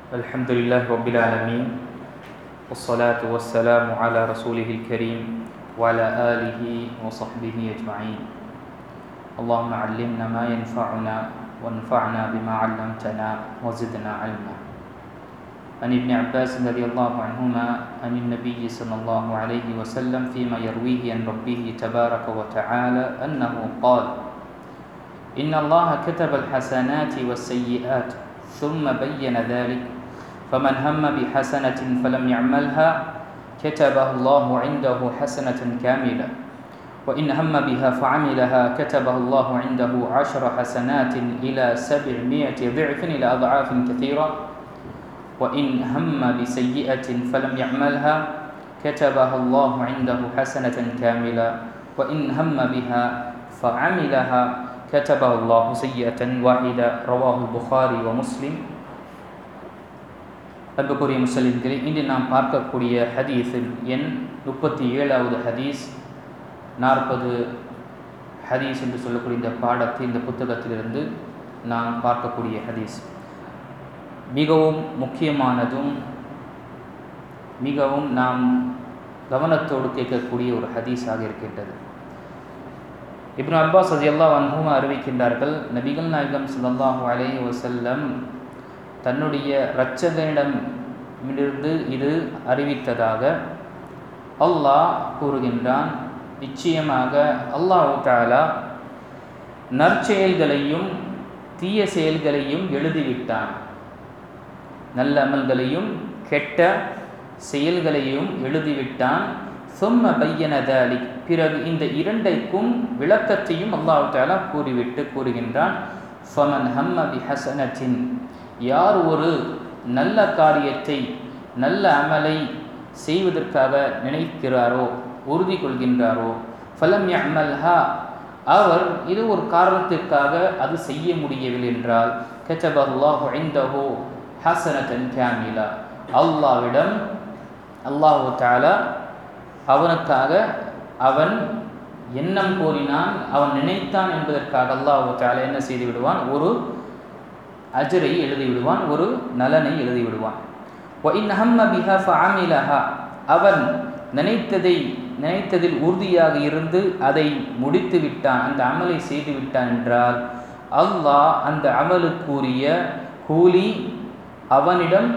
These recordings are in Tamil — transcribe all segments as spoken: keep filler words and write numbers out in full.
الحمد لله رب العالمين والصلاة والسلام على رسوله الكريم وعلى آله وصحبه أجمعين. اللهم علمنا ما ينفعنا وانفعنا بما علمتنا وزدنا علما. عن ابن عباس رضي الله عنهما عن النبي صلى الله عليه وسلم فيما يرويه عن ربه تبارك وتعالى أنه قال: إن الله كتب الحسنات والسيئات ثم بين ذلك فمن هم بحسنة فلم يعملها كتبها الله عنده حسنة كاملة وإن هم بها فعملها كتبها الله عنده عشر حسنات إلى سبعمائة ضعف إلى أضعاف كثيرة وإن هم بسيئة فلم يعملها كتبها الله عنده حسنة كاملة وإن هم بها فعملها كتبها الله سيئة واحدة. رواه البخاري ومسلم. அன்புக்குரிய முஸ்லிம்களே, இன்று நாம் பார்க்கக்கூடிய ஹதீஸில் எண் முப்பத்தி ஏழாவது ஹதீஸ், நாற்பது ஹதீஸ் என்று சொல்லக்கூடிய இந்த பாடத்தில் இந்த புத்தகத்திலிருந்து நாம் பார்க்கக்கூடிய ஹதீஸ் மிகவும் முக்கியமானதும் மிகவும் நாம் கவனத்தோடு கேட்கக்கூடிய ஒரு ஹதீஸாக இருக்கின்றது. இப்னு அப்பாஸ் ரலியல்லாஹு அன்ஹுமா அறிவிக்கின்றார்கள், நபிகள் நாயகம் ஸல்லல்லாஹு அலைஹி வஸல்லம் தன்னுடைய இரட்சகனிடமிருந்து இது அறிவித்ததாக அல்லாஹ் கூறுகின்றான். நிச்சயமாக அல்லாஹ் தஆலா நற்செயல்களையும் தீய செயல்களையும் எழுதிவிட்டான். நல்ல அமல்களையும் கெட்ட செயல்களையும் எழுதிவிட்டான். சும்ம பையன தாலிக், பிறகு இந்த இரண்டைக்கும் விளக்கத்தையும் அல்லாஹ் தஆலா கூறிவிட்டு கூறுகின்றான், ஃபமன் ஹம்ம பிஹஸனத்தின், யார் ஒரு நல்ல காரியத்தை நல்ல அமலை செய்வதற்காக நினைக்கிறாரோ உறுதி கொள்கின்றாரோ, ஃபலம் யஅமல்ஹா, அவர் இது ஒரு காரணத்திற்காக அது செய்ய முடியவில்லை என்றால், கதபல்லாஹு இன்தஹு ஹஸனத்தன் காமிலா, அல்லாஹ்விடம் அல்லாஹ் தஆலா அவனுக்காக அவன் எண்ணம் கோரினான், அவன் நினைத்தான் என்பதற்காக அல்லாஹ் தஆலா என்ன செய்து விடுவான், ஒரு அஜரை எழுதி விடுவான், ஒரு நலனை எழுதி விடுவான். வஇன் ஹம்ம பிஹா ஃபஅமிலஹா, அவன் நினைத்ததை நினைத்ததில் உறுதியாக இருந்து அதை முடித்து விட்டான், அந்த அமலை செய்து விட்டான் என்றால், அல்லாஹ் அந்த அமலுக்குரிய கூலி அவனிடம்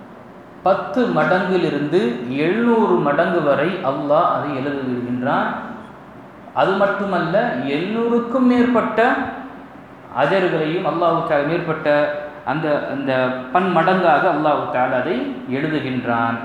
பத்து மடங்கிலிருந்து எழுநூறு மடங்கு வரை அல்லாஹ் அதை எழுதி விடுகின்றான். அது மட்டுமல்ல, எழுநூறுக்கும் மேற்பட்ட அஜர்களையும் அல்லாஹ் தஆலா மேற்பட்ட அந்த அந்த பன்மடங்காக அல்லாஹ் தஆலா அதை எழுதுகின்றான்.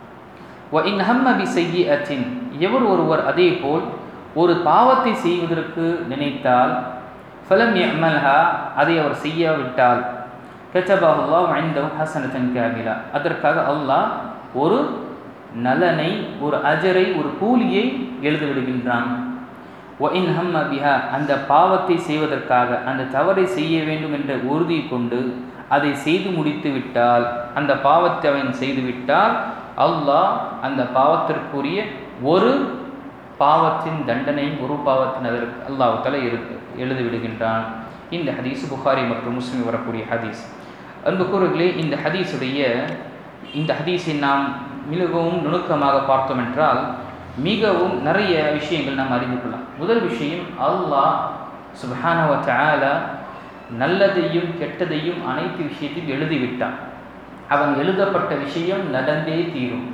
வஇன் ஹம்ம பிஸய்யிஅத்தின், எவர் ஒருவர் அதே போல் ஒரு பாவத்தை செய்வதற்கு நினைத்தால், ஃபலம் யஅமல்ஹா, அதை அவர் செய்யாவிட்டால், கதபஹு அல்லாஹு இன்தஹு ஹஸனத்தன் காமிலா, அதற்காக அல்லாஹ் ஒரு நலனை, ஒரு அஜரை, ஒரு கூலியை எழுதி விடுகின்றான். வஇன் ஹம்ம பிஹா, அந்த பாவத்தை செய்வதற்காக அந்த தவறை செய்ய வேண்டும் என்ற உறுதி கொண்டு அதை செய்து முடித்து விட்டால், அந்த பாவத்தை அவன் செய்துவிட்டால், அல்லாஹ் அந்த பாவத்திற்குரிய ஒரு பாவத்தின் தண்டனை, ஒரு பாவத்தின் அதற்கு அல்லாஹ் தஆலா எழுதி விடுகின்றான். இந்த ஹதீஸ் புகாரி மற்றும் முஸ்லிம் வரக்கூடிய ஹதீஸ். அன்புக்குரியவர்களே, இந்த ஹதீஸுடைய இந்த ஹதீஸை நாம் மிகவும் நுணுக்கமாக பார்த்தோம் என்றால் மிகவும் நிறைய விஷயங்கள் நாம் அறிந்து கொள்ளலாம். முதல் விஷயம், அல்லாஹ் சுப்ஹானஹு வ தஆலா நல்லதையும் கெட்டதையும் அனைத்து விஷயத்தையும் எழுதிவிட்டான். அவன் எழுதப்பட்ட விஷயம் நடந்தே தீரும்.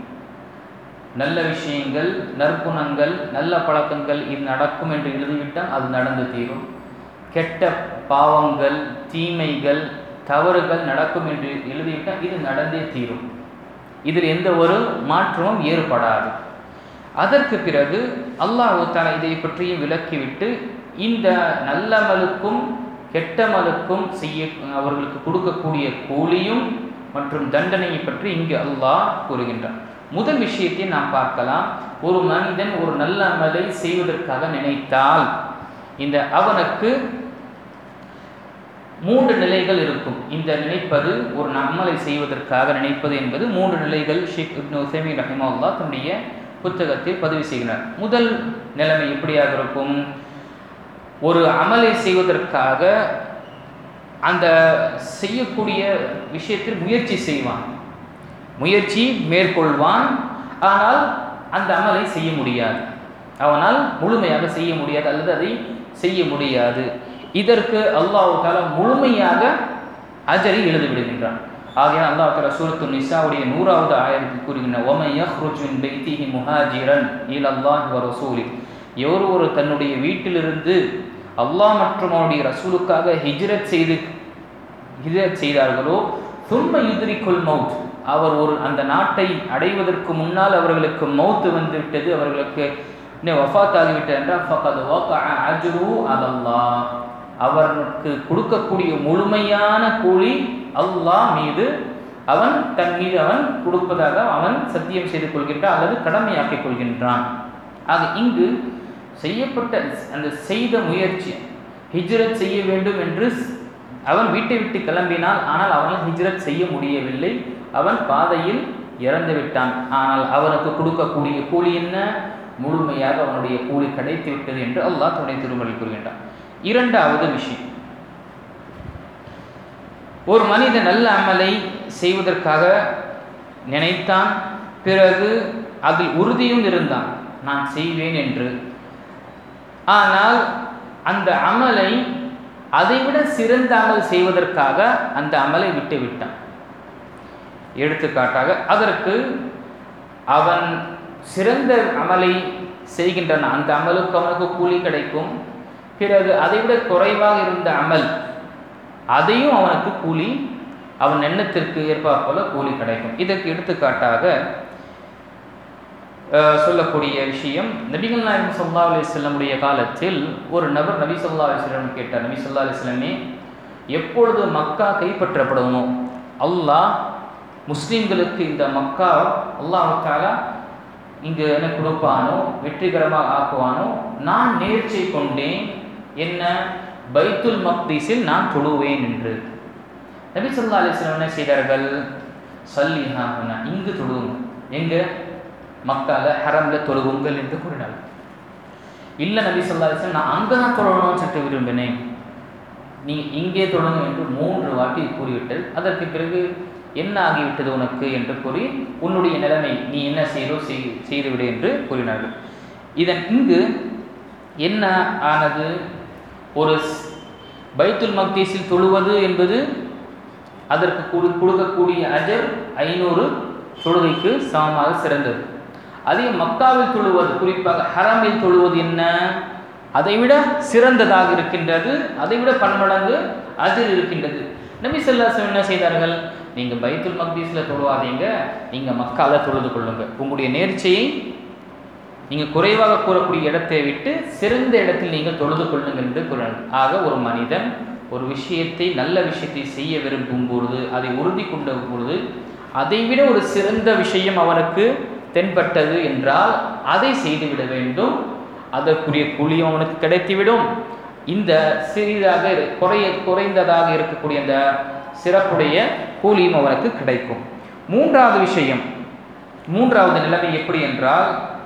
நல்ல விஷயங்கள், நற்குணங்கள், நல்ல பழக்கங்கள் இது நடக்கும் என்று எழுதிவிட்டால் அது நடந்து தீரும். கெட்ட பாவங்கள், தீமைகள், தவறுகள் நடக்கும் என்று எழுதிவிட்டால் இது நடந்தே தீரும். இதில் எந்த ஒரு மாற்றமும் ஏற்படாது. அதற்கு பிறகு அல்லாஹ் தஆலா இதை பற்றியும் விளக்கிவிட்டு இந்த நல்லமலுக்கும் கெட்டமலுக்கும் செய்ய அவர்களுக்கு கொடுக்கக்கூடிய கூலியும் மற்றும் தண்டனையை பற்றி இங்கு அல்லாஹ் கூறுகின்றான். முதல் விஷயத்தை நாம் பார்க்கலாம். ஒரு மனிதன் ஒரு நல்ல அமலை செய்வதற்காக நினைத்தால் இந்த அவனுக்கு மூன்று நிலைகள் இருக்கும். இந்த நினைப்பது, ஒரு அமலை செய்வதற்காக நினைப்பது என்பது மூன்று நிலைகள் ஷேக் இப்னு உஸைமீன் ரஹிமஹுல்லாஹ் தன்னுடைய புத்தகத்தில் பதிவு செய்கிறார். முதல் நிலைமை எப்படியாக இருக்கும்? ஒரு அமலை செய்வதற்காக அந்த செய்யக்கூடிய விஷயத்தில் முயற்சி செய்வான், முயற்சி மேற்கொள்வான். ஆனால் அந்த அமலை செய்ய முடியாது, அவனால் முழுமையாக செய்ய முடியாது அல்லது அதை செய்ய முடியாது. இதற்கு அல்லாஹ் தஆலா முழுமையாக அஜரை எழுதிவிடுகின்றான். ஆகையால் அல்லாஹ் தஆலா சூரத்து நிசாவுடைய நூறாவது ஆயத்தில் கூறுகின்றான், வமன் யஹ்ருஜு மின் பைத்திஹி முஹாஜிரன் இலல்லாஹி வ ரசூலி, எவர் ஒரு தன்னுடைய வீட்டிலிருந்து அல்லாஹ் மற்றும் அவருடைய ரசூலுக்காக ஹிஜ்ரத் செய்து ஹிஜ்ரத் செய்தார்களோ, சும்ம யுத்ரிகுல் மௌத், அவர் ஒரு அந்த நாட்டை அடைவதற்கு முன்னால் அவர்களுக்கு மௌத்து வந்துவிட்டது, அவர்களுக்கு வஃபாத் ஆகிவிட்டது என்றால் ஃபகத் வகஅ அஜ்ரு அலல்லாஹ், அவருக்கு கொடுக்கக்கூடிய முழுமையான கூலி அல்லாஹ் மீது அவன் தன் மீது அவன் கொடுப்பதாக அவன் சத்தியம் செய்து கொள்கின்றான் அல்லது கடமையாக்கிக் கொள்கின்றான். ஆக இங்கு செய்யப்பட்ட அந்த செய்த முயற்சி, ஹிஜ்ரத் செய்ய வேண்டும் என்று அவன் வீட்டை விட்டு கிளம்பினால், ஆனால் அவனால் ஹிஜ்ரத் செய்ய முடியவில்லை, அவன் பாதையில் இறந்து விட்டான். ஆனால் அவனுக்கு கொடுக்கக்கூடிய கூலி என்ன? முழுமையாக அவனுடைய கூலி கிடைத்து விட்டது என்று அல்லாஹ் துணை திருமறை கூறுகின்றான். இரண்டாவது விஷயம், ஒரு மனிதன் நல்ல அமலை செய்வதற்காக நினைத்தான், பிறகு அதில் உறுதியும் இருந்தான் நான் செய்வேன் என்று, ஆனால் அந்த அமலை அதைவிட சிறந்த அமல் செய்வதற்காக அந்த அமலை விட்டு விட்டான். எடுத்துக்காட்டாக அதற்கு அவன் சிறந்த அமலை செய்கின்றான், அந்த அமலுக்கு அவனுக்கு கூலி கிடைக்கும். பிறகு அதைவிட குறைவாக இருந்த அமல், அதையும் அவனுக்கு கூலி, அவன் எண்ணத்திற்கு ஏற்பாற் போல கூலி கிடைக்கும். இதற்கு எடுத்துக்காட்டாக சொல்லக்கூடிய விஷயம், நபிகள் நாயகம் ஸல்லல்லாஹு அலைஹி வஸல்லமுடைய காலத்தில் ஒரு நபர் நபி ஸல்லல்லாஹு அலைஹி வஸல்லம் கேட்டார், நபி ஸல்லல்லாஹு அலைஹி வஸல்லமே, எப்பொழுது மக்கா கைப்பற்றப்படணும், அல்லாஹ் முஸ்லீம்களுக்கு இந்த மக்கா அல்லாஹ் தஆலா இங்கு என்ன கொடுப்பானோ, வெற்றிகரமாக ஆக்குவானோ, நான் நேர்ச்சை கொண்டேன் என்ன, பைத்துல் மக்தீஸில் நான் தொழுவேன் என்று. நபி ஸல்லல்லாஹு அலைஹி வஸல்லம் என்ன செய்தார்கள்? ஸல்லிஹா ஹுனா, இங்கு தொழுவுங்க, எங்க மக்கால ஹரம்ல தொழுவுங்கள் என்று கூறினார்கள். இல்லை நபி ஸல்லல்லாஹு அலைஹி வஸல்லம், நான் அங்கே தான் தொழணும்னு சொல்லிட்டு விரும்பினேன், நீ இங்கே தொழுங்க என்று மூன்று வாட்டி கூறிவிட்டது. அதற்கு பிறகு என்ன ஆகிவிட்டது உனக்கு என்று கூறி, உன்னுடைய நிலைமை நீ என்ன செய்தோ செய்துவிடு என்று கூறினார்கள். இதன் இங்கு என்ன ஆனது? ஒரு பைத்துல் மக்தீஸில் தொழுவது என்பது அதற்கு கொடுக்கக்கூடிய அஜர் ஐநூறு தொழுகைக்கு சமமாக சிறந்தது. அதே மக்காவில் தொழுவது, குறிப்பாக ஹரமில் தொழுவது என்ன, அதைவிட சிறந்ததாக இருக்கின்றது, அதைவிட பன்மடங்கு அஜர் இருக்கின்றது. நபி ஸல்லல்லாஹு அலைஹி வஸல்லம் என்ன செய்தார்கள்? நீங்கள் பைத்துல் மக்தீஸில் தொழுவாதீங்க, நீங்கள் மக்கால தொழுது கொள்ளுங்க, உங்களுடைய நேர்ச்சையை நீங்கள் குறைவாக கூறக்கூடிய இடத்தை விட்டு சிறந்த இடத்தில் நீங்கள் தொழுது கொள்ளுங்கள் என்று கூறினார்கள். ஆக ஒரு மனிதன் ஒரு விஷயத்தை, நல்ல விஷயத்தை செய்ய விரும்பும் பொழுது, அதை உறுதி கொண்ட பொழுது, அதைவிட ஒரு சிறந்த விஷயம் அவனுக்கு தென்பட்டது என்றால் அதை செய்துவிட வேண்டும், அதற்குரிய கூலியும் அவனுக்கு கிடைத்துவிடும். இந்த சிறிதாக குறைய குறைந்ததாக இருக்கக்கூடிய அந்த சிறப்புடைய கூலியும் அவனுக்கு கிடைக்கும். மூன்றாவது விஷயம், மூன்றாவது நிலைமை எப்படி என்றால்,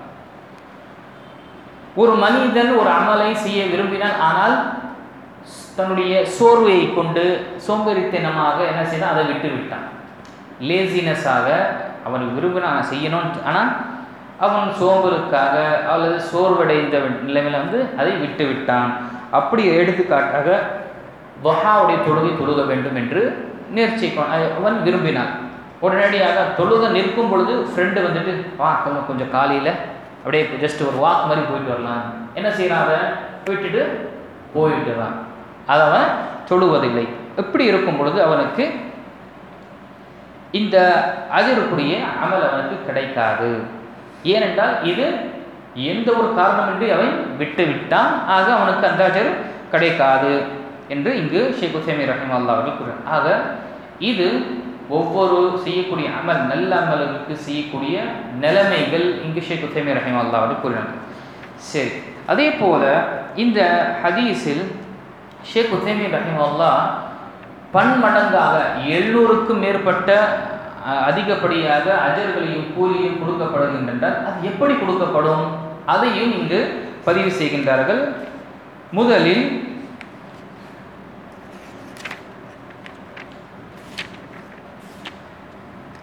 ஒரு மனிதன் ஒரு அமலை செய்ய விரும்பினான், ஆனால் தன்னுடைய சோர்வையை கொண்டு சோம்பேறித்தனமாக என்ன செய்தான், அதை விட்டு விட்டான். லேசினஸாக அவன் விரும்பினான் செய்யணும்னு, ஆனால் அவன் சோம்பலுக்காக அல்லது சோர்வடைந்த நிலைமையில் வந்து அதை விட்டு விட்டான். அப்படி எடுத்துக்காட்டாக வஹாவுடைய தொழுகை தொழுக வேண்டும் என்று நேர்ச்சி அவன் விரும்பினான். உடனடியாக தொழுக நிற்கும் பொழுது ஃப்ரெண்டு வந்துட்டு, வா கொஞ்சம் கொஞ்சம் காலையில் அப்படியே ஜஸ்ட் ஒரு வாக் மாதிரி போயிட்டு வரலாம், என்ன செய்யறான், அதை விட்டுட்டு போயிட்டுறான், அதை அவன் தொழுவதில்லை. இப்படி இருக்கும் பொழுது அவனுக்கு இந்த அஜருக்குரிய அமல் அவனுக்கு கிடைக்காது. ஏனென்றால் இது எந்த ஒரு காரணமின்றி அவன் விட்டு விட்டான், ஆக அவனுக்கு அந்த அஜர் கிடைக்காது என்று இங்கு ஷேக் உசைமீன் ரஹிமஹுல்லாஹ் அவர்கள் கூறுகிறார். ஆக இது ஒவ்வொரு செய்யக்கூடிய அமல், நல்ல அமலுக்கு செய்யக்கூடிய நிலைமைகள் இங்கு ஷேக் உசைமீன் ரஹிமஹுல்லாஹ் அவர்கள் கூறினார். சரி, அதே போல இந்த ஹதீஸில் ஷேக் உசைமீன் ரஹிமஹுல்லாஹ் பன்மடங்காக எழுநூறுக்கும் மேற்பட்ட அதிகப்படியாக அஜர்களையும் கூலியும் கொடுக்கப்படுகின்றனர். அது எப்படி கொடுக்கப்படும் அதையும் இங்கு பதிவு செய்கின்றார்கள். முதலில்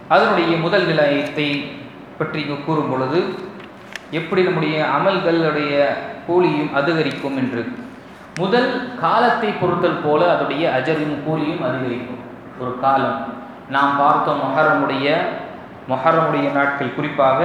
அதனுடைய முதல் நிலையத்தை பற்றி கூறும் பொழுது எப்படி நம்முடைய அமல்களுடைய கூலியும் அதிகரிக்கும் என்று, முதல் காலத்தை பொறுத்தல் போல அதனுடைய அஜரும் கூலியும் அதிகரிக்கும். ஒரு காலம் நாம் பார்த்தோம், மொஹரமுடைய மொஹரமுடைய நாட்கள், குறிப்பாக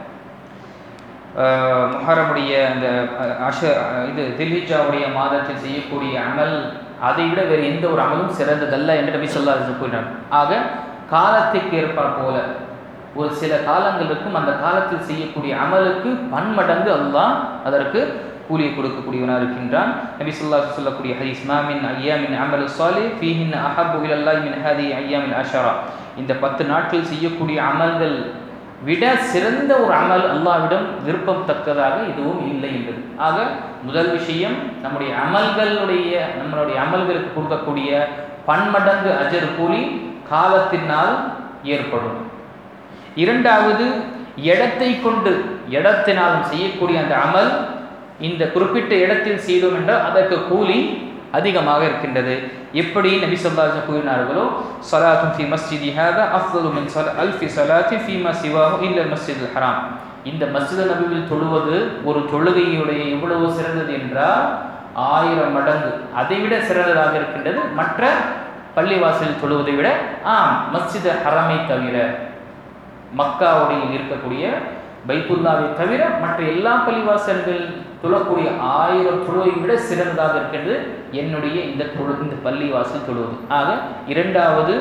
மொஹரமுடைய அந்த அஷ இது தில்ஹிஜாவுடைய மாதத்தில் செய்யக்கூடிய அமல் அதை விட வேறு எந்த ஒரு அமலும் சிறந்ததல்ல என்று நபி ஸல்லல்லாஹு அலைஹி வஸல்லம் கூறினார். ஆக காலத்துக்கு ஏற்பார் போல ஒரு சில காலங்கள் இருக்கும், அந்த காலத்தில் செய்யக்கூடிய அமலுக்கு பன்மடங்கு அல்லாஹ் அதற்கு கூலியை கொடுக்கக்கூடியவனாக இருக்கின்றான். நபி ஸல்லல்லாஹு அலைஹி சொல்லக்கூடிய ஹதீஸ், மா மின் அய்யாமின் அமல் ஸாலிஹ் ஃபீஹின் அஹப்பு இலல்லாஹி மின் ஹாதிஹி அய்யாமில் அஷரா, இந்த பத்து நாட்கள் செய்யக்கூடிய அமல்கள் விட சிறந்த ஒரு அமல் அல்லாஹ்விடம் விருப்பம் தக்கதாக எதுவும் இல்லை என்பது. ஆக முதல் விஷயம், நம்முடைய அமல்களுடைய நம்மளுடைய அமல்களுக்கு கொடுக்கக்கூடிய பன்மடங்கு அஜர் கூலி காலத்தினால் ஏற்படும். இரண்டாவது, இடத்தை கொண்டு இடத்தினாலும் செய்யக்கூடிய அந்த அமல் இந்த குறிப்பிட்ட இடத்தில் செய்தோம் என்றால் அதற்கு கூலி அதிகமாக இருக்கின்றது. எப்படி நபி ஸல்லல்லாஹு அலைஹி வஸல்லம் கூறினார்களோ, ஸலாத்துன் ஃபீ மஸ்ஜிதி ஹாதா அஃதலு மின் அல்ஃபி ஸலாத்தின் ஃபீமா சிவாஹு இல்லல் மஸ்ஜிதுல் ஹராம். இந்த மஸ்ஜித் நபியில் தொழுவது ஒரு தொழுகையுடைய எவ்வளவு சிறந்தது என்றால் ஆயிரம் மடங்கு அதைவிட சிறந்ததாக இருக்கின்றது மற்ற பள்ளிவாசலில் தொழுவதை விட. ஆம், மஸ்ஜித் ஹரமை தவிர, மக்காவுடைய இருக்கக்கூடிய பைத்துல்லாவை தவிர மற்ற எல்லா பள்ளிவாசல்கள் தொழக்கூடிய ஆயிரம் தொழுவை விட சிறந்ததாக இருக்கின்றது என்னுடைய இந்த தொழு இந்த பள்ளிவாசல் தொழுவது. ஆக இரண்டாவது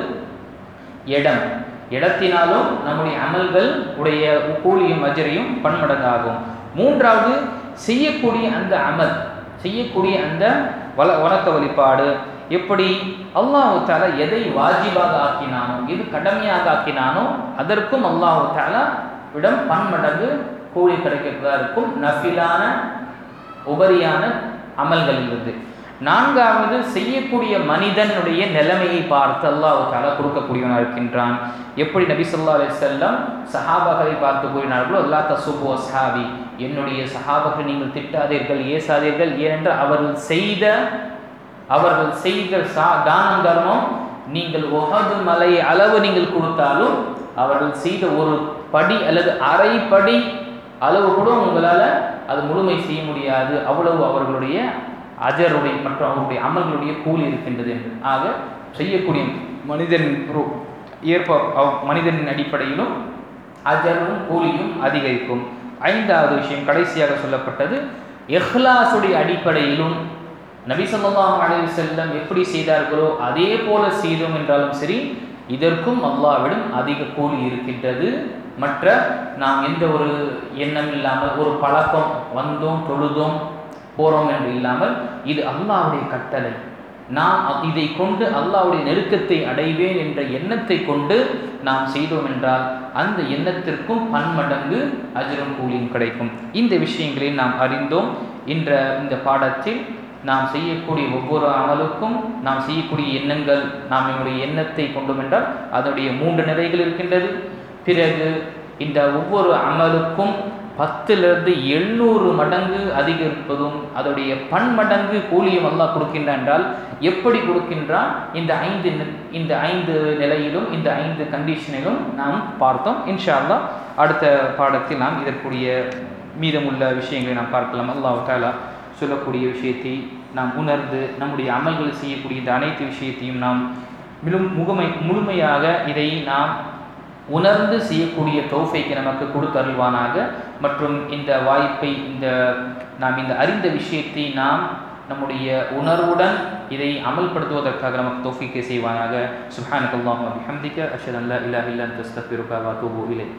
இடம், இடத்தினாலும் நம்முடைய அமல்கள் உடைய கூலியும் அஜரையும் பன்மடங்காகும். மூன்றாவது, செய்யக்கூடிய அந்த அமல், செய்யக்கூடிய அந்த வள வணக்க வழிபாடு, எப்படி அல்லாஹ் தஆலா எதை வாஜிபாக ஆக்கினானோ, எது கடமையாக ஆக்கினானோ அதற்கும் அல்லாஹ் தஆலா விடம் பன்மடங்கு கூலி கிடைக்கிறதா இருக்கும் நஃபிலான உபரியான அமல்களிலிருந்து. நான்காவது, செய்யக்கூடிய மனிதனுடைய நிலைமையை பார்த்து அல்லாஹ் தஆலா கொடுக்கக்கூடியவனாக இருக்கின்றான். எப்படி நபி ஸல்லல்லாஹு அலைஹி வஸல்லம் சஹாபாக்களை பார்த்து கூறினார்களோ, அல்லா தசுபு அஸ்ஹாபி, என்னுடைய சஹாபாக்களை நீங்கள் திட்டாதீர்கள், ஏசாதீர்கள், ஏனென்றால் அவர்கள் செய்த அவர்கள் செய்த தானம் தர்மம் நீங்கள் உஹது மலை அளவு நீங்கள் கொடுத்தாலும் அவர்கள் செய்த ஒரு படி அல்லது அரை படி அளவு கூட உங்களால் அது முழுமை செய்ய முடியாது, அவ்வளவு அவர்களுடைய அஜருடைய மற்றும் அவர்களுடைய அமல்களுடைய கூலி இருக்கின்றது என்று. ஆக செய்யக்கூடிய மனிதன் ஏற்ப மனிதனின் அடிப்படையிலும் அஜரும் கூலியும் அதிகரிக்கும். ஐந்தாவது விஷயம் கடைசியாக சொல்லப்பட்டது, இஹ்லாஸுடைய அடிப்படையிலும் நபி ஸல்லல்லாஹு அலைஹி வஸல்லம் எப்படி செய்தார்களோ அதே போல செய்தோம் என்றாலும் சரி, இதற்கும் அல்லாஹ்விடம் அதிக கூலி இருக்கின்றது. மற்ற நாம் எந்த ஒரு எண்ணம் இல்லாமல் ஒரு பழக்கம் வந்தோம் தொழுதோம் போறோம் என்று இல்லாமல், இது அல்லாஹ்வுடைய கட்டளை, நாம் இதை கொண்டு அல்லாஹ்வுடைய நெருக்கத்தை அடைவேன் என்ற எண்ணத்தை கொண்டு நாம் செய்தோம் என்றால் அந்த எண்ணத்திற்கும் பன்மடங்கு அஜரும் கூலியும் கிடைக்கும். இந்த விஷயங்களை நாம் அறிந்தோம். இன்ற இந்த பாடத்தில் நாம் செய்யக்கூடிய ஒவ்வொரு அமலுக்கும் நாம் செய்யக்கூடிய எண்ணங்கள், நாம் நம்முடைய எண்ணத்தை கொண்டோம் என்றால் அதனுடைய மூன்று நிலைகள் இருக்கின்றது. பிறகு இந்த ஒவ்வொரு அமலுக்கும் பத்திலிருந்து எழுநூறு மடங்கு அதிகரிப்பதும் அதோடைய பன்மடங்கு கூலியும் அல்லாஹ் கொடுக்கின்றான் என்றால் எப்படி கொடுக்கின்றான், இந்த ஐந்து இந்த ஐந்து நிலையிலும் இந்த ஐந்து கண்டிஷனிலும் நாம் பார்த்தோம். இன்ஷா அல்லாஹ் அடுத்த பாடத்தில் நாம் இதற்குரிய மீதமுள்ள விஷயங்களை நாம் பார்க்கலாம். அல்லாஹ் தஆலா சொல்லக்கூடிய விஷயத்தை நாம் உணர்ந்து நம்முடைய அமல்கள் செய்யக்கூடிய இந்த அனைத்து விஷயத்தையும் நாம் மிலும் முகமை முழுமையாக இதை நாம் உணர்ந்து செய்யக்கூடிய தௌஃபீக்கை நமக்கு கொடுத்தருள்வானாக. மற்றும் இந்த வாய்ப்பை இந்த நாம் இந்த அறிந்த விஷயத்தை நாம் நம்முடைய உணர்வுடன் இதை அமல்படுத்துவதற்காக நமக்கு தௌஃபீக்கை செய்வானாக. சுப்ஹானக்கல்லாஹு வ பிஹம்திக அஷ்ஹது அன் லா இலாஹா இல்லா அன்த அஸ்தக்ஃபிருக வ அத்தூபு இலைக்.